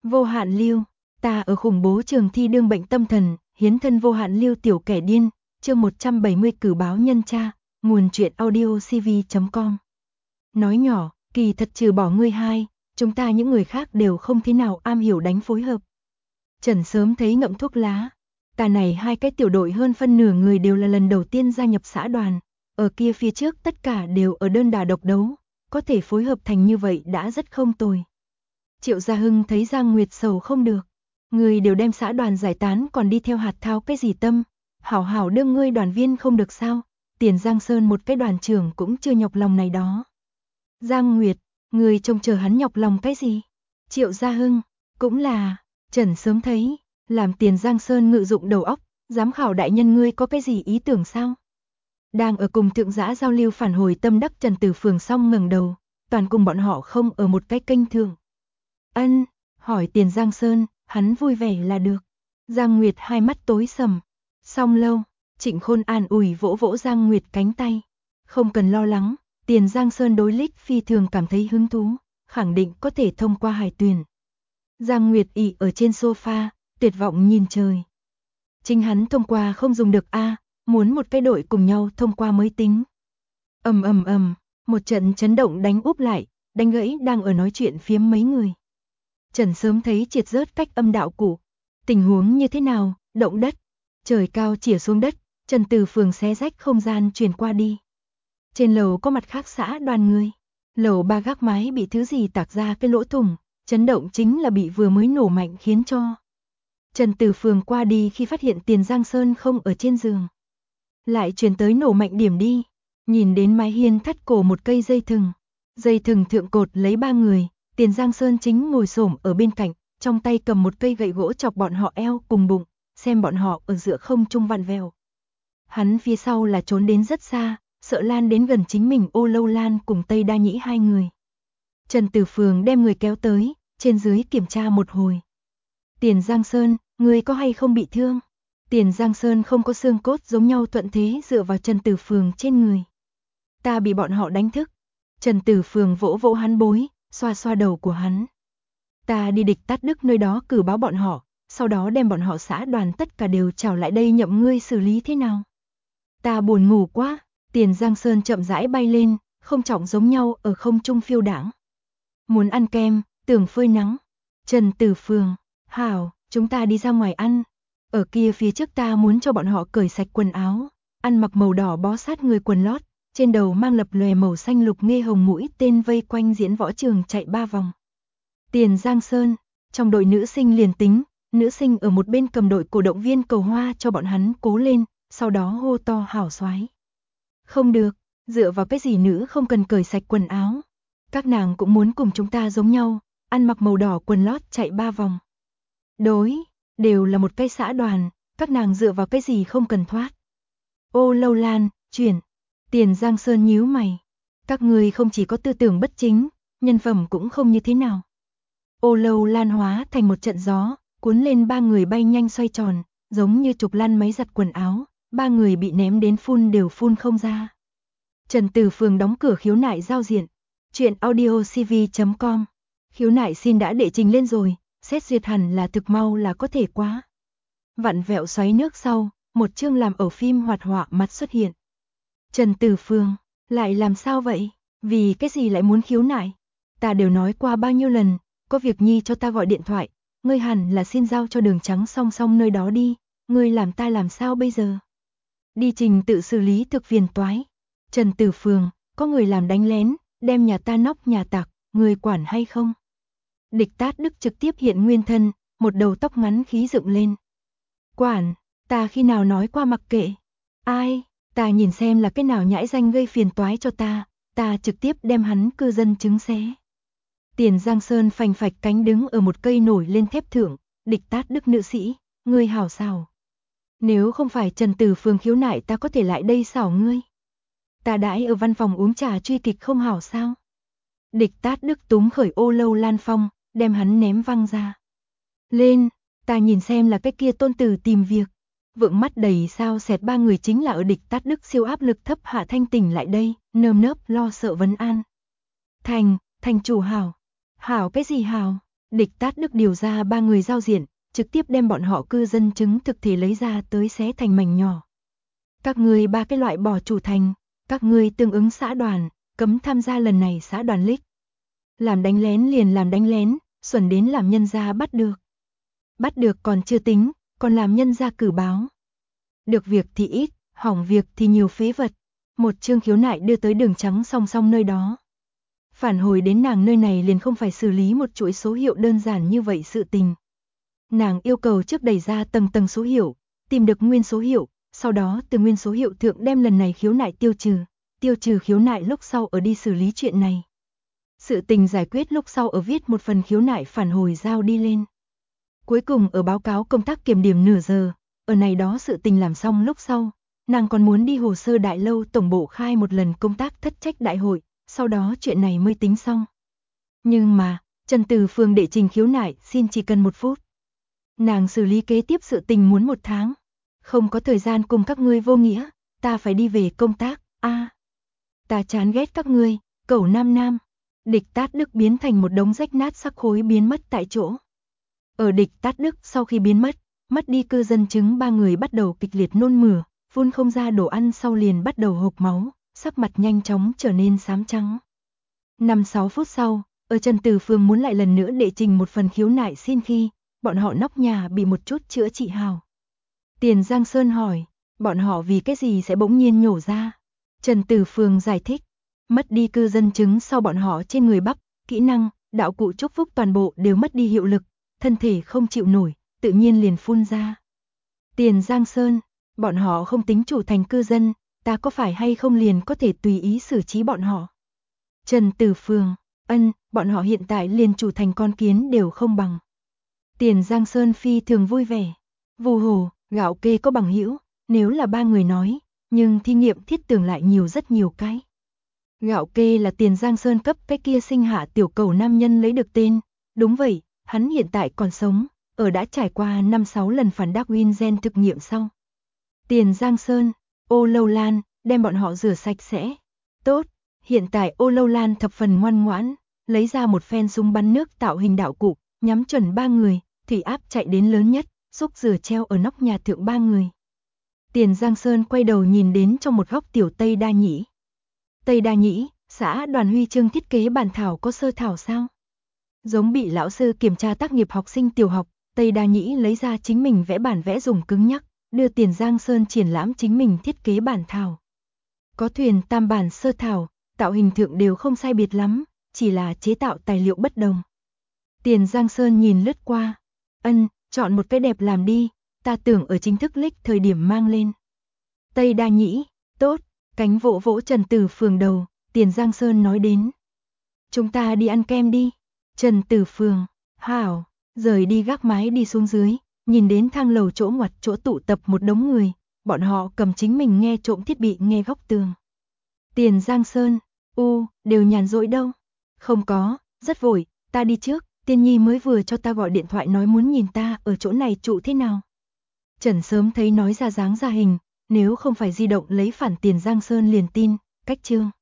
Vô hạn lưu, ta ở khủng bố trường thi đương bệnh tâm thần, hiến thân vô hạn lưu tiểu kẻ điên, chương 170 cử báo nhân cha, nguồn truyện audio cv.com. Nói nhỏ, kỳ thật trừ bỏ ngươi hai, chúng ta những người khác đều không thế nào am hiểu đánh phối hợp. Trần sớm thấy ngậm thuốc lá, ta này hai cái tiểu đội hơn phân nửa người đều là lần đầu tiên gia nhập xã đoàn, ở kia phía trước tất cả đều ở đơn đà độc đấu, có thể phối hợp thành như vậy đã rất không tồi. Triệu Gia Hưng thấy Giang Nguyệt sầu không được, người đều đem xã đoàn giải tán còn đi theo hạt thao cái gì tâm, hảo hảo đương ngươi đoàn viên không được sao, tiền Giang Sơn một cái đoàn trưởng cũng chưa nhọc lòng này đó. Giang Nguyệt, người trông chờ hắn nhọc lòng cái gì? Triệu Gia Hưng, cũng là, Trần sớm thấy, làm tiền Giang Sơn ngự dụng đầu óc, giám khảo đại nhân ngươi có cái gì ý tưởng sao? Đang ở cùng thượng giã giao lưu phản hồi tâm đắc Trần Tử Phường xong ngẩng đầu, toàn cùng bọn họ không ở một cái kênh thường. Ân, hỏi tiền Giang Sơn, hắn vui vẻ là được. Giang Nguyệt hai mắt tối sầm. Xong lâu, Trịnh Khôn an ủi vỗ vỗ Giang Nguyệt cánh tay. Không cần lo lắng, tiền Giang Sơn đối Lích phi thường cảm thấy hứng thú, khẳng định có thể thông qua hải tuyển. Giang Nguyệt ỉ ở trên sofa, tuyệt vọng nhìn trời. Chính hắn thông qua không dùng được a, muốn một cái đội cùng nhau thông qua mới tính. Ầm ầm ầm, một trận chấn động đánh úp lại, đánh gãy đang ở nói chuyện phiếm mấy người. Trần sớm thấy triệt rớt cách âm đạo cụ. Tình huống như thế nào, động đất, trời cao chĩa xuống đất, Trần Từ Phường xé rách không gian truyền qua đi. Trên lầu có mặt khác xã đoàn người. Lầu ba gác mái bị thứ gì tạc ra cái lỗ thủng, chấn động chính là bị vừa mới nổ mạnh khiến cho. Trần Từ Phường qua đi khi phát hiện tiền Giang Sơn không ở trên giường. Lại truyền tới nổ mạnh điểm đi, nhìn đến mái hiên thắt cổ một cây dây thừng thượng cột lấy ba người. Tiền Giang Sơn chính ngồi xổm ở bên cạnh, trong tay cầm một cây gậy gỗ chọc bọn họ eo cùng bụng, xem bọn họ ở giữa không trung vặn vẹo. Hắn phía sau là trốn đến rất xa, sợ lan đến gần chính mình Ô Lâu Lan cùng Tây Đa Nhĩ hai người. Trần Tử Phường đem người kéo tới, trên dưới kiểm tra một hồi. Tiền Giang Sơn, người có hay không bị thương? Tiền Giang Sơn không có xương cốt giống nhau thuận thế dựa vào Trần Tử Phường trên người. Ta bị bọn họ đánh thức. Trần Tử Phường vỗ vỗ hắn bối, xoa xoa đầu của hắn. Ta đi địch Tát Đức nơi đó cử báo bọn họ, sau đó đem bọn họ xã đoàn tất cả đều trảo lại đây nhậm ngươi xử lý thế nào? Ta buồn ngủ quá, tiền Giang Sơn chậm rãi bay lên, không trọng giống nhau ở không trung phiêu đãng. Muốn ăn kem, tưởng phơi nắng. Trần Tử Phường, hảo, chúng ta đi ra ngoài ăn. Ở kia phía trước ta muốn cho bọn họ cởi sạch quần áo, ăn mặc màu đỏ bó sát người quần lót, trên đầu mang lập lòe màu xanh lục nghe hồng mũi tên vây quanh diễn võ trường chạy 3 vòng. Tiền Giang Sơn, trong đội nữ sinh liền tính, nữ sinh ở một bên cầm đội cổ động viên cầu hoa cho bọn hắn cố lên, sau đó hô to hảo soái. Không được, dựa vào cái gì nữ không cần cởi sạch quần áo. Các nàng cũng muốn cùng chúng ta giống nhau, ăn mặc màu đỏ quần lót chạy 3 vòng. Đối, đều là một cái xã đoàn, các nàng dựa vào cái gì không cần thoát. Ô Lâu Lan, chuyển. Tiền Giang Sơn nhíu mày. Các người không chỉ có tư tưởng bất chính, nhân phẩm cũng không như thế nào. Ô Lâu Lan hóa thành một trận gió, cuốn lên ba người bay nhanh xoay tròn, giống như trục lăn máy giặt quần áo, ba người bị ném đến phun đều phun không ra. Trần Từ Phường đóng cửa khiếu nại giao diện. Chuyện audio cv.com. Khiếu nại xin đã đệ trình lên rồi, xét duyệt hẳn là thực mau là có thể quá. Vặn vẹo xoáy nước sau, một chương làm ở phim hoạt họa mặt xuất hiện. Trần Từ Phường, lại làm sao vậy? Vì cái gì lại muốn khiếu nại? Ta đều nói qua bao nhiêu lần, có việc nhi cho ta gọi điện thoại, ngươi hẳn là xin giao cho Đường Trắng song song nơi đó đi, ngươi làm ta làm sao bây giờ? Đi trình tự xử lý thực phiền toái. Trần Từ Phường, có người làm đánh lén, đem nhà ta nóc nhà tạc, ngươi quản hay không? Địch Tát Đức trực tiếp hiện nguyên thân, một đầu tóc ngắn khí dựng lên. Quản, ta khi nào nói qua mặc kệ? Ai? Ta nhìn xem là cái nào nhãi danh gây phiền toái cho ta trực tiếp đem hắn cư dân chứng xé. Tiền Giang Sơn phành phạch cánh đứng ở một cây nổi lên thép thượng, Địch Tát Đức nữ sĩ, ngươi hảo xảo. Nếu không phải Trần Từ Phường khiếu nại ta có thể lại đây xảo ngươi. Ta đãi ở văn phòng uống trà truy kịch không hảo sao? Địch Tát Đức túm khởi Ô Lâu Lan phong, đem hắn ném văng ra. Lên, ta nhìn xem là cái kia tôn tử tìm việc. Vượng mắt đầy sao xẹt ba người chính là ở Địch Tát Đức siêu áp lực thấp hạ thanh tỉnh lại đây, nơm nớp lo sợ vấn an. Thành chủ hảo. Hảo cái gì hảo? Địch Tát Đức điều ra 3 người giao diện, trực tiếp đem bọn họ cư dân chứng thực thể lấy ra tới xé thành mảnh nhỏ. Các ngươi 3 cái loại bỏ chủ thành, các ngươi tương ứng xã đoàn, cấm tham gia lần này xã đoàn lích. Làm đánh lén liền làm đánh lén, xuẩn đến làm nhân gia bắt được. Bắt được còn chưa tính, còn làm nhân gia cử báo. Được việc thì ít, hỏng việc thì nhiều phế vật. Một chương khiếu nại đưa tới Đường Trắng song song nơi đó. Phản hồi đến nàng nơi này liền không phải xử lý một chuỗi số hiệu đơn giản như vậy sự tình. Nàng yêu cầu trước đẩy ra tầng tầng số hiệu, tìm được nguyên số hiệu, sau đó từ nguyên số hiệu thượng đem lần này khiếu nại tiêu trừ khiếu nại lúc sau ở đi xử lý chuyện này. Sự tình giải quyết lúc sau ở viết một phần khiếu nại phản hồi giao đi lên. Cuối cùng ở báo cáo công tác kiểm điểm nửa giờ, ở này đó sự tình làm xong lúc sau, nàng còn muốn đi hồ sơ đại lâu tổng bộ khai một lần công tác thất trách đại hội, sau đó chuyện này mới tính xong. Nhưng mà, Trần Từ Phương đệ trình khiếu nại xin chỉ cần 1 phút. Nàng xử lý kế tiếp sự tình muốn 1 tháng. Không có thời gian cùng các ngươi vô nghĩa, ta phải đi về công tác, ta chán ghét các ngươi, cẩu nam nam. Địch Tát Đức biến thành một đống rách nát xác khối biến mất tại chỗ. Ở Địch Tát Đức sau khi biến mất đi cư dân chứng 3 người bắt đầu kịch liệt nôn mửa, phun không ra đồ ăn sau liền bắt đầu hộc máu, sắc mặt nhanh chóng trở nên xám trắng. 5-6 phút sau, ở Trần Từ Phương muốn lại lần nữa đệ trình một phần khiếu nại xin khi, bọn họ nóc nhà bị một chút chữa trị hào. Tiền Giang Sơn hỏi, bọn họ vì cái gì sẽ bỗng nhiên nhổ ra? Trần Từ Phương giải thích, mất đi cư dân chứng sau bọn họ trên người bắp, kỹ năng, đạo cụ chúc phúc toàn bộ đều mất đi hiệu lực, thân thể không chịu nổi, tự nhiên liền phun ra. Tiền Giang Sơn, bọn họ không tính chủ thành cư dân, ta có phải hay không liền có thể tùy ý xử trí bọn họ? Trần Từ Phương, bọn họ hiện tại liền chủ thành con kiến đều không bằng. Tiền Giang Sơn phi thường vui vẻ. Vù hồ, gạo kê có bằng hữu, nếu là 3 người nói, nhưng thí nghiệm thiết tưởng lại nhiều rất nhiều cái. Gạo kê là Tiền Giang Sơn cấp cái kia sinh hạ tiểu cầu nam nhân lấy được tên. Đúng vậy, hắn hiện tại còn sống, ở đã trải qua 5-6 lần phản Darwin gen thực nghiệm sau. Tiền Giang Sơn, Ô Lâu Lan, đem bọn họ rửa sạch sẽ. Tốt, hiện tại Ô Lâu Lan thập phần ngoan ngoãn, lấy ra một phen súng bắn nước tạo hình đạo cụ, nhắm chuẩn 3 người, thủy áp chạy đến lớn nhất, xúc rửa treo ở nóc nhà thượng 3 người. Tiền Giang Sơn quay đầu nhìn đến trong một góc tiểu Tây Đa Nhĩ. Tây Đa Nhĩ, xã đoàn huy chương thiết kế bản thảo có sơ thảo sao? Giống bị lão sư kiểm tra tác nghiệp học sinh tiểu học, Tây Đa Nhĩ lấy ra chính mình vẽ bản vẽ dùng cứng nhắc, đưa Tiền Giang Sơn triển lãm chính mình thiết kế bản thảo. Có thuyền tam bản sơ thảo, tạo hình thượng đều không sai biệt lắm, chỉ là chế tạo tài liệu bất đồng. Tiền Giang Sơn nhìn lướt qua, chọn một cái đẹp làm đi, ta tưởng ở chính thức lích thời điểm mang lên. Tây Đa Nhĩ, tốt, cánh vỗ vỗ Trần Từ Phương đầu, Tiền Giang Sơn nói đến. Chúng ta đi ăn kem đi. Trần Từ Phương, hảo, rời đi gác mái đi xuống dưới, nhìn đến thang lầu chỗ ngoặt chỗ tụ tập một đống người, bọn họ cầm chính mình nghe trộm thiết bị nghe góc tường. Tiền Giang Sơn, đều nhàn rỗi đâu. Không có, rất vội, ta đi trước, Tiên Nhi mới vừa cho ta gọi điện thoại nói muốn nhìn ta ở chỗ này trụ thế nào. Trần sớm thấy nói ra dáng ra hình, nếu không phải di động lấy phản Tiền Giang Sơn liền tin, cách chương.